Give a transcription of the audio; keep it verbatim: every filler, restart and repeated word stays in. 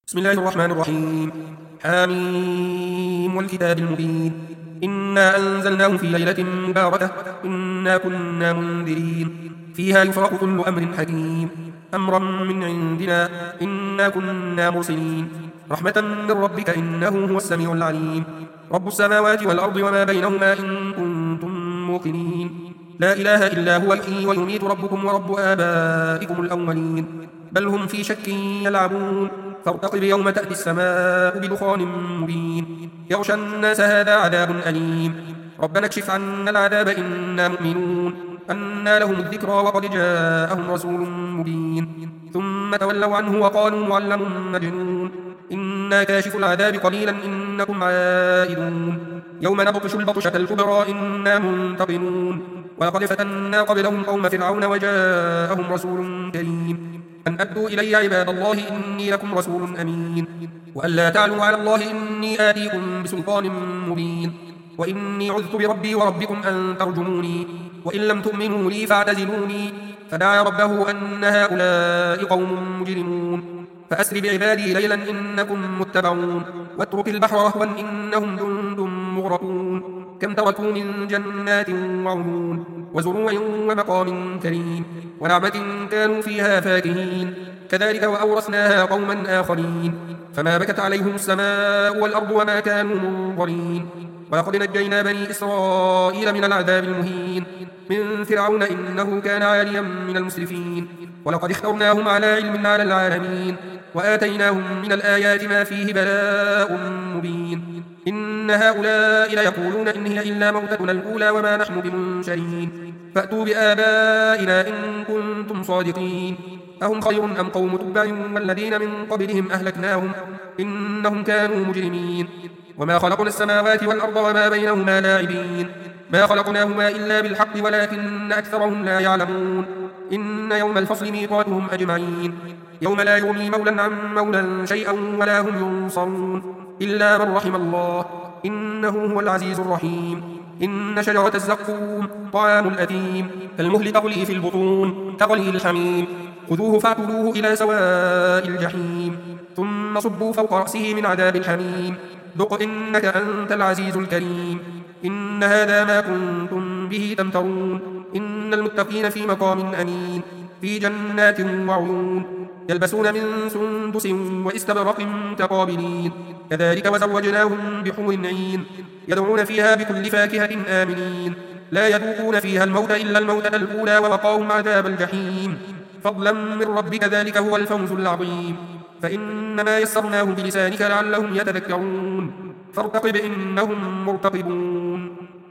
بسم الله الرحمن الرحيم. حاميم والكتاب المبين. إنا أنزلناه في ليلة مباركة إنا كنا منذرين فيها يفرق كل أمر حكيم أمرا من عندنا إنا كنا مرسلين رحمة من ربك إنه هو السميع العليم رب السماوات والأرض وما بينهما إن كنتم موقنين لا إله إلا هو يحيي ويميت ربكم ورب آبائكم الأولين بل هم في شك يلعبون فارتقب يوم تأتي السماء بدخان مبين يغشى الناس هذا عذاب أليم ربنا اكشف عنا العذاب إنا مؤمنون أنى لهم الذكرى وقد جاءهم رسول مبين ثم تولوا عنه وقالوا معلم مجنون إنا كاشف العذاب قليلا إنكم عائدون يوم نبطش البطشة الكبرى إنا منتقمون ولقد فتنا قبلهم قوم فرعون وجاءهم رسول كريم أن أدوا إلي عباد الله إني لكم رسول أمين وأن لا تعلوا على الله إني آتيكم بسلطان مبين وإني عذت بربي وربكم أن ترجموني وإن لم تؤمنوا لي فاعتزلوني فدعا ربه أن هؤلاء قوم مجرمون فأسر بعبادي ليلا إنكم متبعون واترك البحر رهوا إنهم جند مغرقون كم تركوا من جنات وعيون وزروع ومقام كريم ونعمة كانوا فيها فاكهين كذلك وأورثناها قوما آخرين فما بكت عليهم السماء والأرض وما كانوا منظرين ولقد نجينا بني إسرائيل من العذاب المهين من فرعون إنه كان عاليا من المسرفين ولقد اخترناهم على علم على العالمين وآتيناهم من الآيات ما فيه بلاء مبين إن هؤلاء ليقولون إن هي إلا موتتنا الأولى وما نحن بمنشرين فأتوا بآبائنا إن كنتم صادقين أهم خير أم قوم تبع والذين من قبلهم أهلكناهم إنهم كانوا مجرمين وما خلقنا السماوات والأرض وما بينهما لاعبين ما خلقناهما إلا بالحق ولكن أكثرهم لا يعلمون إن يوم الفصل ميقاتهم أجمعين يوم لا يغني مولا عن مولا شيئا ولا هم ينصرون إلا من رحم الله إنه هو العزيز الرحيم إن شجرة الزقوم طعام الأثيم كالمهل تغلي في البطون كغلي الحميم خذوه فاعتلوه إلى سواء الجحيم ثم صبوا فوق رأسه من عذاب الحميم ذق إنك أنت العزيز الكريم إن هذا ما كنتم به تمترون إن المتقين في مقام أمين في جنات وعيون يلبسون من سندس واستبرق متقابلين كذلك وزوجناهم بحور عين يدعون فيها بكل فاكهة آمنين لا يذوقون فيها الموت إلا الموتة الأولى ووقاهم عذاب الجحيم فضلا من ربك ذلك هو الفوز العظيم فإنما يسرناه بلسانك لعلهم يتذكرون فارتقب إنهم مرتقبون